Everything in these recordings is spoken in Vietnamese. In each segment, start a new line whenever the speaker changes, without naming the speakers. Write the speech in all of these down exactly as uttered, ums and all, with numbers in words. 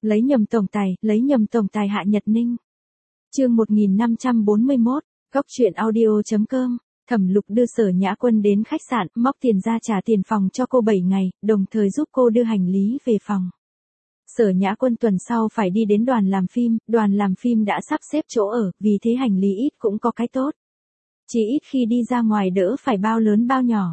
Lấy nhầm tổng tài, lấy nhầm tổng tài Hạ Nhật Ninh. Chương một nghìn năm trăm bốn mươi mốt, Góc truyện audio chấm com. Thẩm Lục đưa Sở Nhã Quân đến khách sạn, móc tiền ra trả tiền phòng cho cô bảy ngày, đồng thời giúp cô đưa hành lý về phòng. Sở Nhã Quân tuần sau phải đi đến đoàn làm phim, đoàn làm phim đã sắp xếp chỗ ở, vì thế hành lý ít cũng có cái tốt. Chỉ ít khi đi ra ngoài đỡ phải bao lớn bao nhỏ.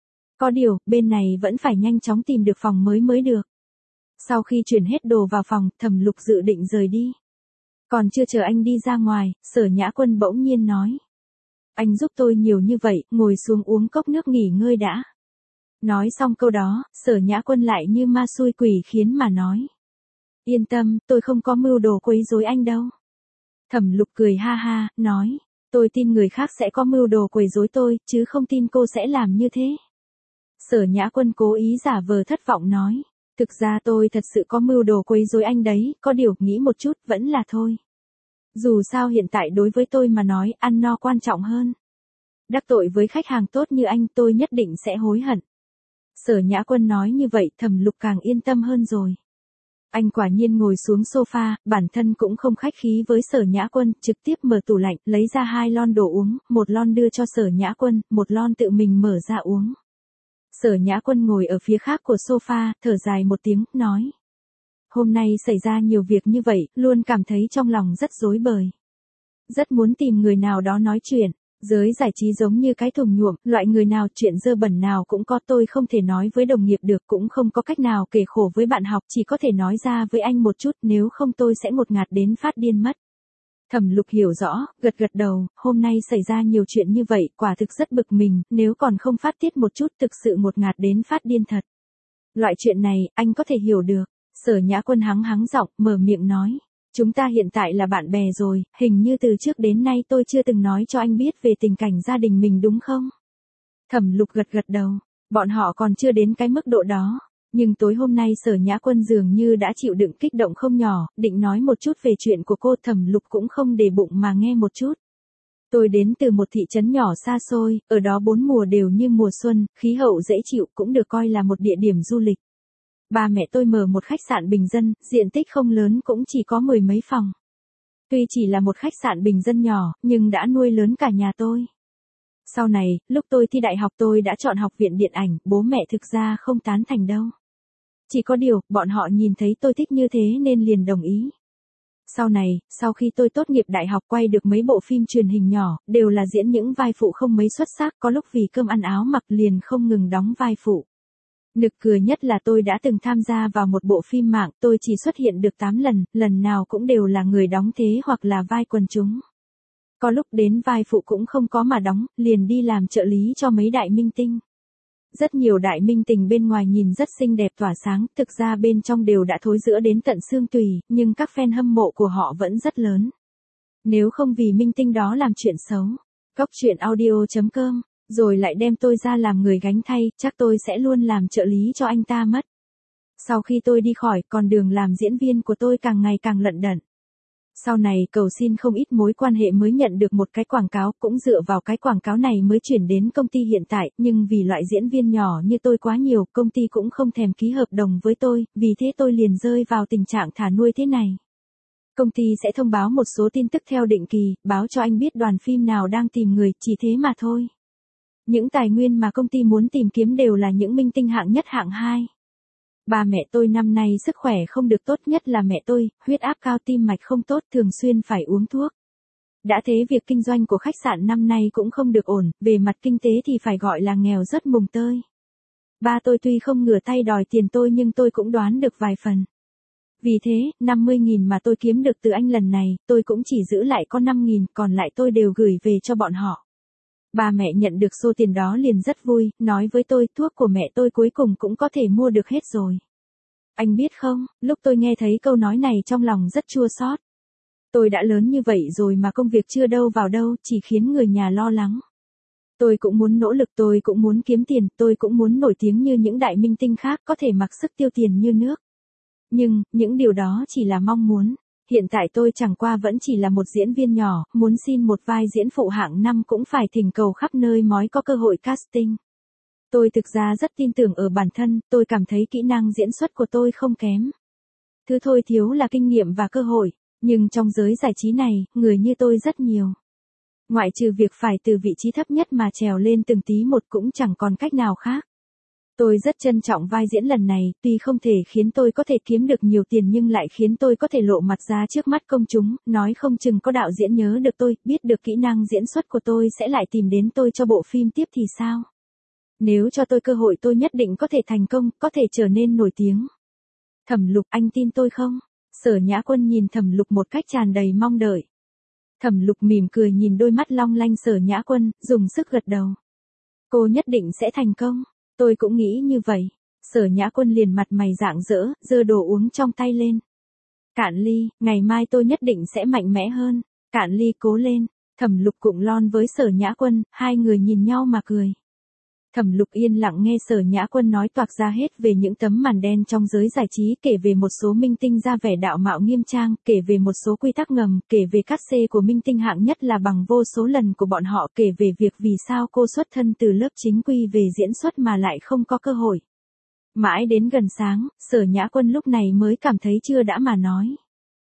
Có điều, bên này vẫn phải nhanh chóng tìm được phòng mới mới được. Sau khi chuyển hết đồ vào phòng, Thẩm Lục dự định rời đi. Còn chưa chờ anh đi ra ngoài, Sở Nhã Quân bỗng nhiên nói. Anh giúp tôi nhiều như vậy, ngồi xuống uống cốc nước nghỉ ngơi đã. Nói xong câu đó, Sở Nhã Quân lại như ma xui quỷ khiến mà nói. Yên tâm, tôi không có mưu đồ quấy rối anh đâu. Thẩm Lục cười ha ha, nói. Tôi tin người khác sẽ có mưu đồ quấy rối tôi, chứ không tin cô sẽ làm như thế. Sở Nhã Quân cố ý giả vờ thất vọng nói. Thực ra tôi thật sự có mưu đồ quấy rối anh đấy, có điều nghĩ một chút vẫn là thôi. Dù sao hiện tại đối với tôi mà nói ăn no quan trọng hơn. Đắc tội với khách hàng tốt như anh tôi nhất định sẽ hối hận. Sở Nhã Quân nói như vậy Thẩm Lục càng yên tâm hơn rồi. Anh quả nhiên ngồi xuống sofa, bản thân cũng không khách khí với Sở Nhã Quân, trực tiếp mở tủ lạnh, lấy ra hai lon đồ uống, một lon đưa cho Sở Nhã Quân, một lon tự mình mở ra uống. Sở Nhã Quân ngồi ở phía khác của sofa, thở dài một tiếng, nói. Hôm nay xảy ra nhiều việc như vậy, luôn cảm thấy trong lòng rất rối bời. Rất muốn tìm người nào đó nói chuyện. Giới giải trí giống như cái thùng nhuộm, loại người nào chuyện dơ bẩn nào cũng có, tôi không thể nói với đồng nghiệp được, cũng không có cách nào kể khổ với bạn học, chỉ có thể nói ra với anh một chút, nếu không tôi sẽ ngột ngạt đến phát điên mất. Thẩm Lục hiểu rõ, gật gật đầu, hôm nay xảy ra nhiều chuyện như vậy, quả thực rất bực mình, nếu còn không phát tiết một chút thực sự ngột ngạt đến phát điên thật. Loại chuyện này, anh có thể hiểu được. Sở Nhã Quân hắng hắng giọng, mở miệng nói. Chúng ta hiện tại là bạn bè rồi, hình như từ trước đến nay tôi chưa từng nói cho anh biết về tình cảnh gia đình mình đúng không? Thẩm Lục gật gật đầu, bọn họ còn chưa đến cái mức độ đó. Nhưng tối hôm nay Sở Nhã Quân dường như đã chịu đựng kích động không nhỏ, định nói một chút về chuyện của cô. Thẩm Lục cũng không để bụng mà nghe một chút. Tôi đến từ một thị trấn nhỏ xa xôi, ở đó bốn mùa đều như mùa xuân, khí hậu dễ chịu, cũng được coi là một địa điểm du lịch. Ba mẹ tôi mở một khách sạn bình dân, diện tích không lớn cũng chỉ có mười mấy phòng. Tuy chỉ là một khách sạn bình dân nhỏ, nhưng đã nuôi lớn cả nhà tôi. Sau này, lúc tôi thi đại học tôi đã chọn học viện điện ảnh, bố mẹ thực ra không tán thành đâu. Chỉ có điều, bọn họ nhìn thấy tôi thích như thế nên liền đồng ý. Sau này, sau khi tôi tốt nghiệp đại học quay được mấy bộ phim truyền hình nhỏ, đều là diễn những vai phụ không mấy xuất sắc, có lúc vì cơm ăn áo mặc liền không ngừng đóng vai phụ. Nực cười nhất là tôi đã từng tham gia vào một bộ phim mạng, tôi chỉ xuất hiện được tám lần, lần nào cũng đều là người đóng thế hoặc là vai quần chúng. Có lúc đến vai phụ cũng không có mà đóng, liền đi làm trợ lý cho mấy đại minh tinh. Rất nhiều đại minh tinh bên ngoài nhìn rất xinh đẹp tỏa sáng, thực ra bên trong đều đã thối rữa đến tận xương tùy, nhưng các fan hâm mộ của họ vẫn rất lớn. Nếu không vì minh tinh đó làm chuyện xấu, Góc truyện audio chấm com, rồi lại đem tôi ra làm người gánh thay, chắc tôi sẽ luôn làm trợ lý cho anh ta mất. Sau khi tôi đi khỏi, con đường làm diễn viên của tôi càng ngày càng lận đận. Sau này cầu xin không ít mối quan hệ mới nhận được một cái quảng cáo, cũng dựa vào cái quảng cáo này mới chuyển đến công ty hiện tại, nhưng vì loại diễn viên nhỏ như tôi quá nhiều, công ty cũng không thèm ký hợp đồng với tôi, vì thế tôi liền rơi vào tình trạng thả nuôi thế này. Công ty sẽ thông báo một số tin tức theo định kỳ, báo cho anh biết đoàn phim nào đang tìm người, chỉ thế mà thôi. Những tài nguyên mà công ty muốn tìm kiếm đều là những minh tinh hạng nhất hạng hai. Ba mẹ tôi năm nay sức khỏe không được tốt, nhất là mẹ tôi, huyết áp cao, tim mạch không tốt, thường xuyên phải uống thuốc. Đã thế việc kinh doanh của khách sạn năm nay cũng không được ổn, về mặt kinh tế thì phải gọi là nghèo rất mùng tơi. Ba tôi tuy không ngửa tay đòi tiền tôi nhưng tôi cũng đoán được vài phần. Vì thế, năm mươi nghìn mà tôi kiếm được từ anh lần này, tôi cũng chỉ giữ lại có năm nghìn, còn lại tôi đều gửi về cho bọn họ. Ba mẹ nhận được số tiền đó liền rất vui, nói với tôi thuốc của mẹ tôi cuối cùng cũng có thể mua được hết rồi. Anh biết không, lúc tôi nghe thấy câu nói này trong lòng rất chua xót. Tôi đã lớn như vậy rồi mà công việc chưa đâu vào đâu, chỉ khiến người nhà lo lắng. Tôi cũng muốn nỗ lực, tôi cũng muốn kiếm tiền, tôi cũng muốn nổi tiếng như những đại minh tinh khác, có thể mặc sức tiêu tiền như nước. Nhưng, những điều đó chỉ là mong muốn. Hiện tại tôi chẳng qua vẫn chỉ là một diễn viên nhỏ, muốn xin một vai diễn phụ hạng năm cũng phải thỉnh cầu khắp nơi mới có cơ hội casting. Tôi thực ra rất tin tưởng ở bản thân, tôi cảm thấy kỹ năng diễn xuất của tôi không kém. Thứ thôi thiếu là kinh nghiệm và cơ hội, nhưng trong giới giải trí này, người như tôi rất nhiều. Ngoại trừ việc phải từ vị trí thấp nhất mà trèo lên từng tí một cũng chẳng còn cách nào khác. Tôi rất trân trọng vai diễn lần này, tuy không thể khiến tôi có thể kiếm được nhiều tiền nhưng lại khiến tôi có thể lộ mặt ra trước mắt công chúng, nói không chừng có đạo diễn nhớ được tôi, biết được kỹ năng diễn xuất của tôi sẽ lại tìm đến tôi cho bộ phim tiếp thì sao? Nếu cho tôi cơ hội tôi nhất định có thể thành công, có thể trở nên nổi tiếng. Thẩm Lục, anh tin tôi không? Sở Nhã Quân nhìn Thẩm Lục một cách tràn đầy mong đợi. Thẩm Lục mỉm cười nhìn đôi mắt long lanh Sở Nhã Quân, dùng sức gật đầu. Cô nhất định sẽ thành công. Tôi cũng nghĩ như vậy. Sở Nhã Quân liền mặt mày rạng rỡ, giơ đồ uống trong tay lên. Cạn ly, ngày mai tôi nhất định sẽ mạnh mẽ hơn. Cạn ly, cố lên. Thẩm Lục cụng lon với Sở Nhã Quân, hai người nhìn nhau mà cười. Thẩm Lục yên lặng nghe Sở Nhã Quân nói toạc ra hết về những tấm màn đen trong giới giải trí, kể về một số minh tinh ra vẻ đạo mạo nghiêm trang, kể về một số quy tắc ngầm, kể về cát xê của minh tinh hạng nhất là bằng vô số lần của bọn họ, kể về việc vì sao cô xuất thân từ lớp chính quy về diễn xuất mà lại không có cơ hội. Mãi đến gần sáng, Sở Nhã Quân lúc này mới cảm thấy chưa đã mà nói.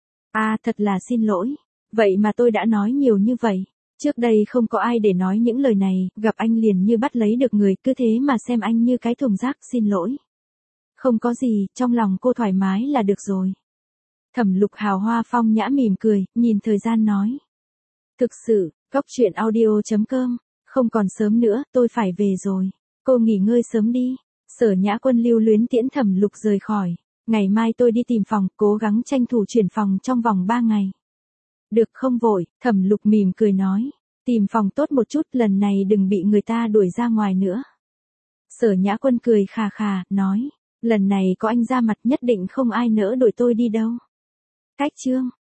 À, thật là xin lỗi. Vậy mà tôi đã nói nhiều như vậy. Trước đây không có ai để nói những lời này, gặp anh liền như bắt lấy được người, cứ thế mà xem anh như cái thùng rác, xin lỗi. Không có gì, trong lòng cô thoải mái là được rồi. Thẩm Lục hào hoa phong nhã mỉm cười, nhìn thời gian nói. Thực sự, Cóc Truyện Audio chấm com, không còn sớm nữa, tôi phải về rồi. Cô nghỉ ngơi sớm đi. Sở Nhã Quân lưu luyến tiễn Thẩm Lục rời khỏi. Ngày mai tôi đi tìm phòng, cố gắng tranh thủ chuyển phòng trong vòng ba ngày. Được, không vội, Thẩm Lục mỉm cười nói. Tìm phòng tốt một chút, lần này đừng bị người ta đuổi ra ngoài nữa. Sở Nhã Quân cười khà khà, nói. Lần này có anh ra mặt nhất định không ai nỡ đuổi tôi đi đâu. Cách chương.